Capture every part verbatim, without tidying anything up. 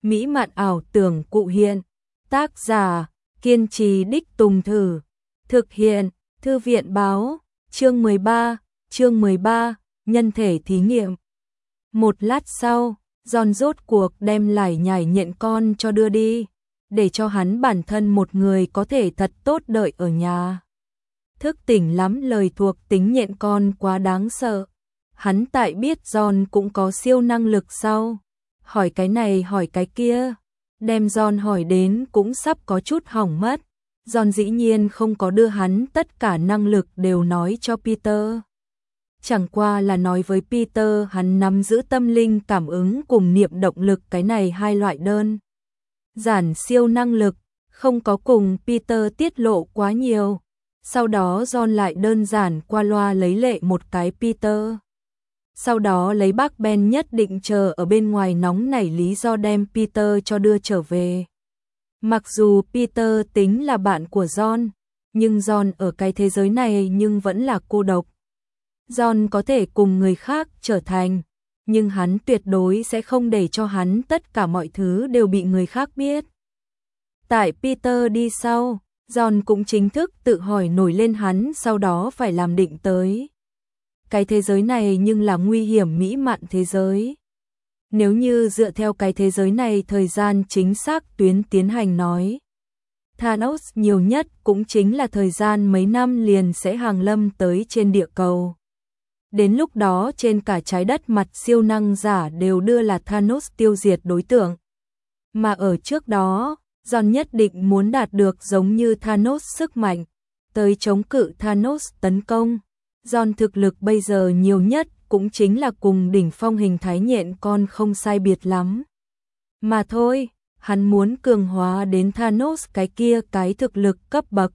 Mỹ mạn ảo tưởng cụ hiện. Tác giả, kiên trì đích tùng thử. Thực hiện, Thư viện báo, chương mười ba, chương mười ba, nhân thể thí nghiệm. Một lát sau, John rốt cuộc đem lải nhải nhện con cho đưa đi, để cho hắn bản thân một người có thể thật tốt đợi ở nhà. Thức tỉnh lắm lời thuộc tính nhện con quá đáng sợ. Hắn tại biết John cũng có siêu năng lực sau. Hỏi cái này hỏi cái kia. Đem John hỏi đến cũng sắp có chút hỏng mất. John dĩ nhiên không có đưa hắn tất cả năng lực đều nói cho Peter. Chẳng qua là nói với Peter hắn nắm giữ tâm linh cảm ứng cùng niệm động lực cái này hai loại đơn giản siêu năng lực, không có cùng Peter tiết lộ quá nhiều. Sau đó John lại đơn giản qua loa lấy lệ một cái Peter. Sau đó lấy bác Ben nhất định chờ ở bên ngoài nóng nảy lý do đem Peter cho đưa trở về. Mặc dù Peter tính là bạn của John, nhưng John ở cái thế giới này nhưng vẫn là cô độc. John có thể cùng người khác trở thành, nhưng hắn tuyệt đối sẽ không để cho hắn tất cả mọi thứ đều bị người khác biết. Tại Peter đi sau, John cũng chính thức tự hỏi nổi lên hắn sau đó phải làm định tới. Cái thế giới này nhưng là nguy hiểm mỹ mạn thế giới. Nếu như dựa theo cái thế giới này thời gian chính xác tuyến tiến hành nói, Thanos nhiều nhất cũng chính là thời gian mấy năm liền sẽ hàng lâm tới trên địa cầu. Đến lúc đó trên cả trái đất mặt siêu năng giả đều đưa là Thanos tiêu diệt đối tượng. Mà ở trước đó, John nhất định muốn đạt được giống như Thanos sức mạnh, tới chống cự Thanos tấn công. John thực lực bây giờ nhiều nhất cũng chính là cùng đỉnh phong hình thái nhện con không sai biệt lắm. Mà thôi, hắn muốn cường hóa đến Thanos cái kia cái thực lực cấp bậc.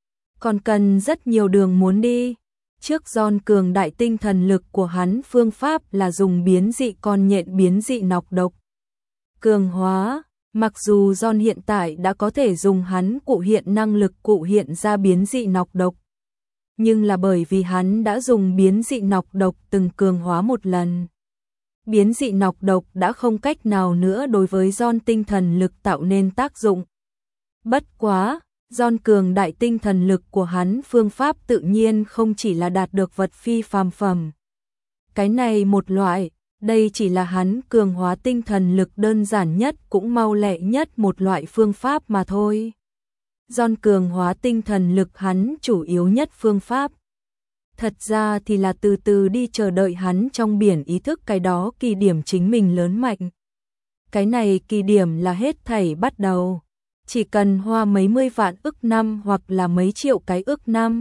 Còn cần rất nhiều đường muốn đi. Trước John cường đại tinh thần lực của hắn phương pháp là dùng biến dị con nhện biến dị nọc độc. Cường hóa, mặc dù John hiện tại đã có thể dùng hắn cụ hiện năng lực cụ hiện ra biến dị nọc độc. Nhưng là bởi vì hắn đã dùng biến dị nọc độc từng cường hóa một lần. Biến dị nọc độc đã không cách nào nữa đối với John tinh thần lực tạo nên tác dụng. Bất quá, John cường đại tinh thần lực của hắn phương pháp tự nhiên không chỉ là đạt được vật phi phàm phẩm. Cái này một loại, đây chỉ là hắn cường hóa tinh thần lực đơn giản nhất cũng mau lẹ nhất một loại phương pháp mà thôi. John cường hóa tinh thần lực hắn chủ yếu nhất phương pháp. Thật ra thì là từ từ đi chờ đợi hắn trong biển ý thức cái đó kỳ điểm chính mình lớn mạnh. Cái này kỳ điểm là hết thảy bắt đầu. Chỉ cần hoa mấy mươi vạn ức năm hoặc là mấy triệu cái ức năm.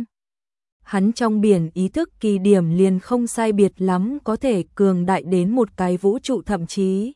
Hắn trong biển ý thức kỳ điểm liền không sai biệt lắm có thể cường đại đến một cái vũ trụ thậm chí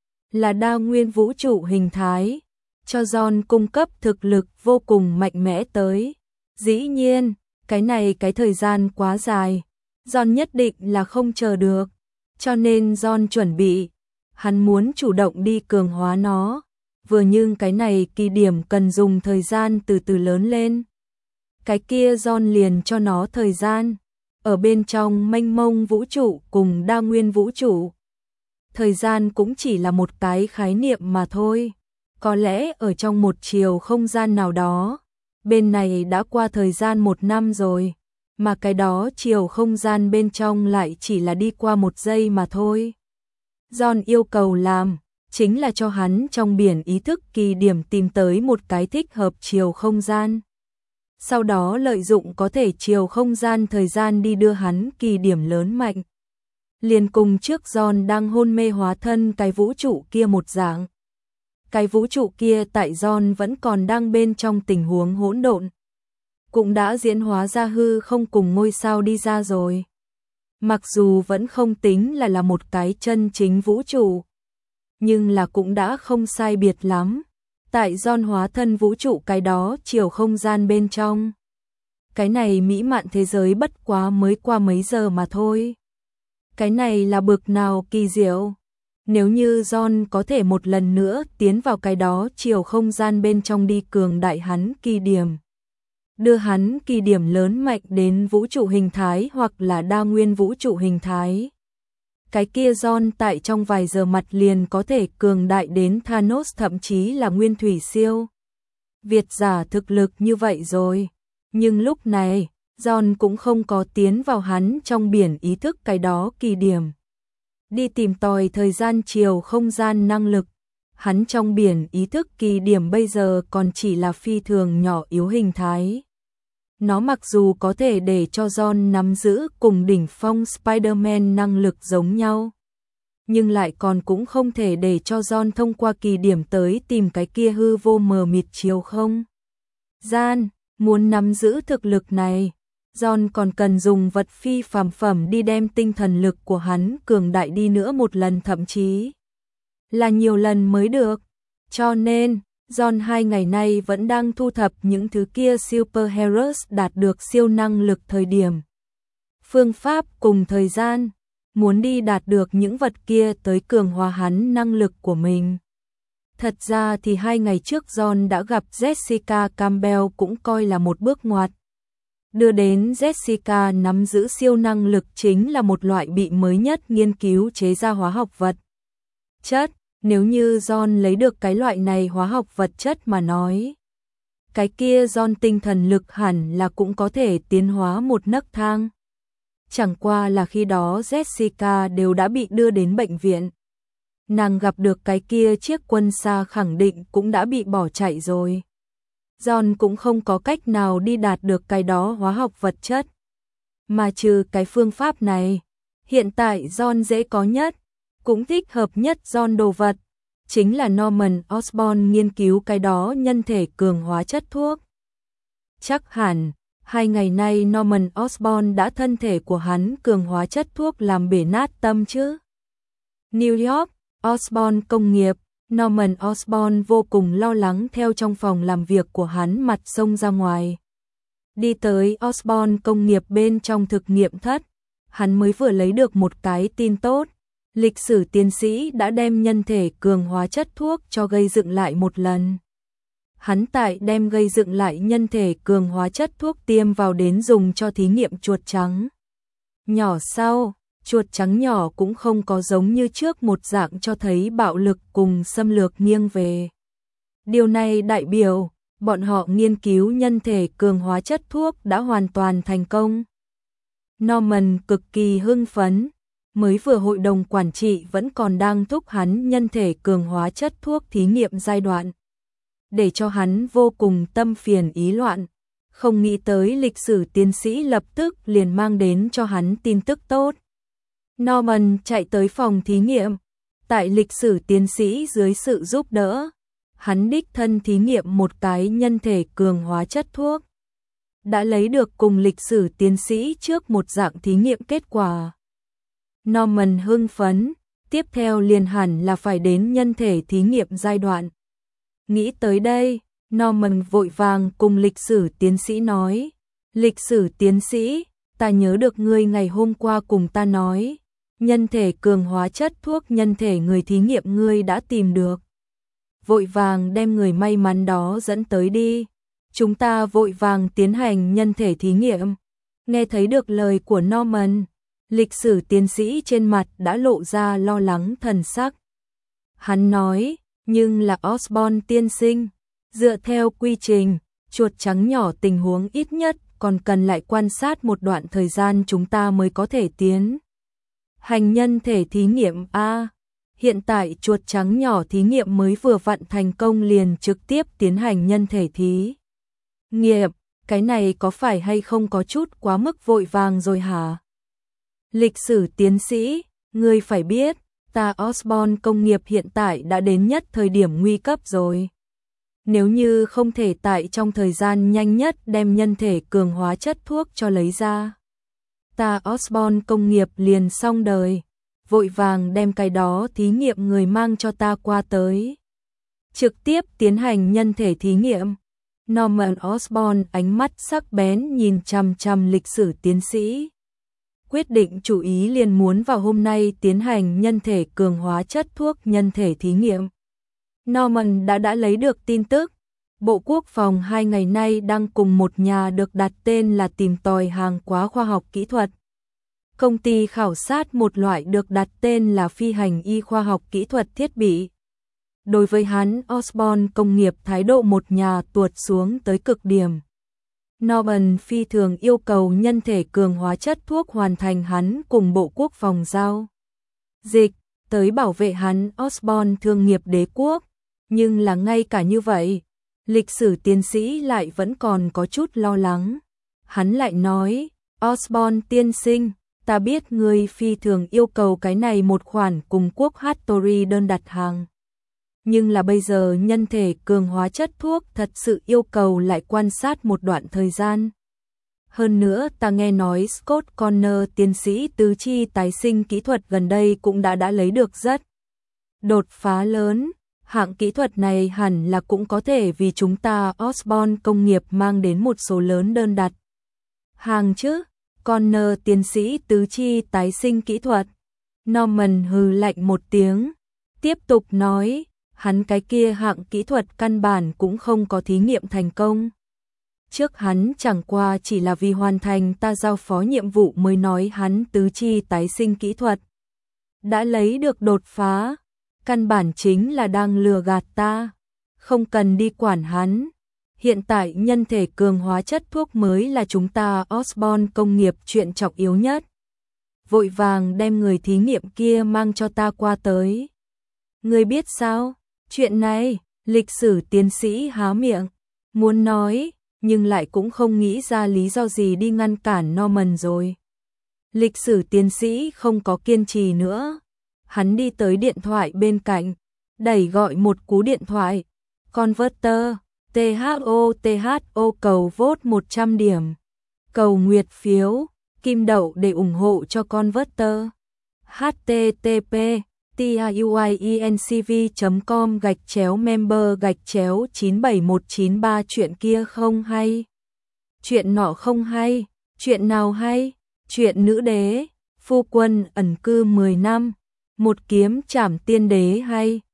là đa nguyên vũ trụ hình thái. Cho John cung cấp thực lực vô cùng mạnh mẽ tới. Dĩ nhiên, cái này cái thời gian quá dài, John nhất định là không chờ được. Cho nên John chuẩn bị, hắn muốn chủ động đi cường hóa nó. Vừa nhưng cái này kỳ điểm cần dùng thời gian từ từ lớn lên. Cái kia John liền cho nó thời gian. Ở bên trong mênh mông vũ trụ cùng đa nguyên vũ trụ. Thời gian cũng chỉ là một cái khái niệm mà thôi. Có lẽ ở trong một chiều không gian nào đó, bên này đã qua thời gian một năm rồi, mà cái đó chiều không gian bên trong lại chỉ là đi qua một giây mà thôi. John yêu cầu làm, chính là cho hắn trong biển ý thức kỳ điểm tìm tới một cái thích hợp chiều không gian. Sau đó lợi dụng có thể chiều không gian thời gian đi đưa hắn kỳ điểm lớn mạnh. Liền cùng trước John đang hôn mê hóa thân cái vũ trụ kia một dạng. Cái vũ trụ kia tại John vẫn còn đang bên trong tình huống hỗn độn. Cũng đã diễn hóa ra hư không cùng ngôi sao đi ra rồi. Mặc dù vẫn không tính là là một cái chân chính vũ trụ. Nhưng là cũng đã không sai biệt lắm. Tại John hóa thân vũ trụ cái đó chiều không gian bên trong. Cái này mỹ mạn thế giới bất quá mới qua mấy giờ mà thôi. Cái này là bực nào kỳ diệu. Nếu như John có thể một lần nữa tiến vào cái đó chiều không gian bên trong đi cường đại hắn kỳ điểm. Đưa hắn kỳ điểm lớn mạnh đến vũ trụ hình thái hoặc là đa nguyên vũ trụ hình thái. cái kia John tại trong vài giờ mặt liền có thể cường đại đến Thanos, thậm chí là nguyên thủy siêu việt giả thực lực như vậy rồi. Nhưng lúc này, John cũng không có tiến vào hắn trong biển ý thức cái đó kỳ điểm. Đi tìm tòi thời gian chiều không gian năng lực. Hắn trong biển ý thức kỳ điểm bây giờ còn chỉ là phi thường nhỏ yếu hình thái. Nó mặc dù có thể để cho John nắm giữ cùng đỉnh phong Spider-Man năng lực giống nhau, nhưng lại còn cũng không thể để cho John thông qua kỳ điểm tới tìm cái kia hư vô mờ mịt chiều không gian. Muốn nắm giữ thực lực này, John còn cần dùng vật phi phàm phẩm đi đem tinh thần lực của hắn cường đại đi nữa một lần, thậm chí là nhiều lần mới được. Cho nên, John hai ngày nay vẫn đang thu thập những thứ kia superheroes đạt được siêu năng lực thời điểm, phương pháp cùng thời gian, muốn đi đạt được những vật kia tới cường hóa hắn năng lực của mình. Thật ra thì hai ngày trước John đã gặp Jessica Campbell, cũng coi là một bước ngoặt. Đưa đến Jessica nắm giữ siêu năng lực chính là một loại bị mới nhất nghiên cứu chế ra hóa học vật chất. Nếu như John lấy được cái loại này hóa học vật chất mà nói, cái kia John tinh thần lực hẳn là cũng có thể tiến hóa một nấc thang. Chẳng qua là khi đó Jessica đều đã bị đưa đến bệnh viện. Nàng gặp được cái kia chiếc quân xa khẳng định cũng đã bị bỏ chạy rồi. John cũng không có cách nào đi đạt được cái đó hóa học vật chất. Mà trừ cái phương pháp này, hiện tại John dễ có nhất, cũng thích hợp nhất John đồ vật, chính là Norman Osborn nghiên cứu cái đó nhân thể cường hóa chất thuốc. Chắc hẳn, hai ngày nay Norman Osborn đã thân thể của hắn cường hóa chất thuốc làm bể nát tâm chứ. New York, Osborn công nghiệp. Norman Osborn vô cùng lo lắng theo trong phòng làm việc của hắn mặt xông ra ngoài. Đi tới Osborn công nghiệp bên trong thực nghiệm thất, hắn mới vừa lấy được một cái tin tốt. Lịch sử tiến sĩ đã đem nhân thể cường hóa chất thuốc cho gây dựng lại một lần. Hắn tại đem gây dựng lại nhân thể cường hóa chất thuốc tiêm vào đến dùng cho thí nghiệm chuột trắng nhỏ sau. Chuột trắng nhỏ cũng không có giống như trước một dạng cho thấy bạo lực cùng xâm lược nghiêng về. Điều này đại biểu, bọn họ nghiên cứu nhân thể cường hóa chất thuốc đã hoàn toàn thành công. Norman cực kỳ hưng phấn, mới vừa hội đồng quản trị vẫn còn đang thúc hắn nhân thể cường hóa chất thuốc thí nghiệm giai đoạn. Để cho hắn vô cùng tâm phiền ý loạn, không nghĩ tới lịch sử tiến sĩ lập tức liền mang đến cho hắn tin tức tốt. Norman chạy tới phòng thí nghiệm, tại lịch sử tiến sĩ dưới sự giúp đỡ, hắn đích thân thí nghiệm một cái nhân thể cường hóa chất thuốc. Đã lấy được cùng lịch sử tiến sĩ trước một dạng thí nghiệm kết quả. Norman hưng phấn, tiếp theo liền hẳn là phải đến nhân thể thí nghiệm giai đoạn. Nghĩ tới đây, Norman vội vàng cùng lịch sử tiến sĩ nói, lịch sử tiến sĩ, ta nhớ được ngươi ngày hôm qua cùng ta nói, nhân thể cường hóa chất thuốc nhân thể người thí nghiệm ngươi đã tìm được. Vội vàng đem người may mắn đó dẫn tới đi. Chúng ta vội vàng tiến hành nhân thể thí nghiệm. Nghe thấy được lời của Norman, lịch sử tiến sĩ trên mặt đã lộ ra lo lắng thần sắc. Hắn nói, nhưng là Osborn tiên sinh, dựa theo quy trình, chuột trắng nhỏ tình huống ít nhất còn cần lại quan sát một đoạn thời gian chúng ta mới có thể tiến hành nhân thể thí nghiệm a. Hiện tại chuột trắng nhỏ thí nghiệm mới vừa vặn thành công liền trực tiếp tiến hành nhân thể thí nghiệm, cái này có phải hay không có chút quá mức vội vàng rồi hả? Lịch sử tiến sĩ, ngươi phải biết, ta Osborn công nghiệp hiện tại đã đến nhất thời điểm nguy cấp rồi. Nếu như không thể tại trong thời gian nhanh nhất đem nhân thể cường hóa chất thuốc cho lấy ra, ta Osborn công nghiệp liền xong đời. Vội vàng đem cái đó thí nghiệm người mang cho ta qua tới. Trực tiếp tiến hành nhân thể thí nghiệm. Norman Osborn ánh mắt sắc bén nhìn chằm chằm lịch sử tiến sĩ. Quyết định chủ ý liền muốn vào hôm nay tiến hành nhân thể cường hóa chất thuốc nhân thể thí nghiệm. Norman đã đã lấy được tin tức. Bộ Quốc phòng hai ngày nay đang cùng một nhà được đặt tên là tìm tòi hàng quá khoa học kỹ thuật. Công ty khảo sát một loại được đặt tên là phi hành y khoa học kỹ thuật thiết bị. Đối với hắn, Osborn công nghiệp thái độ một nhà tuột xuống tới cực điểm. Norman phi thường yêu cầu nhân thể cường hóa chất thuốc hoàn thành hắn cùng Bộ Quốc phòng giao dịch, tới bảo vệ hắn Osborn thương nghiệp đế quốc. Nhưng là ngay cả như vậy, lịch sử tiến sĩ lại vẫn còn có chút lo lắng. Hắn lại nói, Osborn tiên sinh, ta biết ngươi phi thường yêu cầu cái này một khoản cùng quốc Hattori đơn đặt hàng. Nhưng là bây giờ nhân thể cường hóa chất thuốc thật sự yêu cầu lại quan sát một đoạn thời gian. Hơn nữa ta nghe nói Scott Connor tiến sĩ tứ chi tái sinh kỹ thuật gần đây cũng đã đã lấy được rất đột phá lớn. Hạng kỹ thuật này hẳn là cũng có thể vì chúng ta Osborn công nghiệp mang đến một số lớn đơn đặt hàng chứ. Connor tiến sĩ tứ chi tái sinh kỹ thuật. Norman hừ lạnh một tiếng, tiếp tục nói, hắn cái kia hạng kỹ thuật căn bản cũng không có thí nghiệm thành công. Trước hắn chẳng qua chỉ là vì hoàn thành ta giao phó nhiệm vụ mới nói hắn tứ chi tái sinh kỹ thuật đã lấy được đột phá, căn bản chính là đang lừa gạt ta, không cần đi quản hắn. Hiện tại nhân thể cường hóa chất thuốc mới là chúng ta Osborn công nghiệp chuyện trọng yếu nhất. Vội vàng đem người thí nghiệm kia mang cho ta qua tới. Ngươi biết sao? Chuyện này, lịch sử tiến sĩ há miệng, muốn nói, nhưng lại cũng không nghĩ ra lý do gì đi ngăn cản Norman rồi. Lịch sử tiến sĩ không có kiên trì nữa. Hắn đi tới điện thoại bên cạnh, đẩy gọi một cú điện thoại. Converter, tê hát o tê hát o cầu vote một trăm điểm. Cầu nguyệt phiếu, kim đậu để ủng hộ cho Converter. hát tê tê pê tuincv chấm com gạch chéo member gạch chéo chín bảy một chín ba chuyện kia không hay. Chuyện nọ không hay, chuyện nào hay? Chuyện nữ đế, phu quân ẩn cư mười năm, một kiếm trảm tiên đế hay.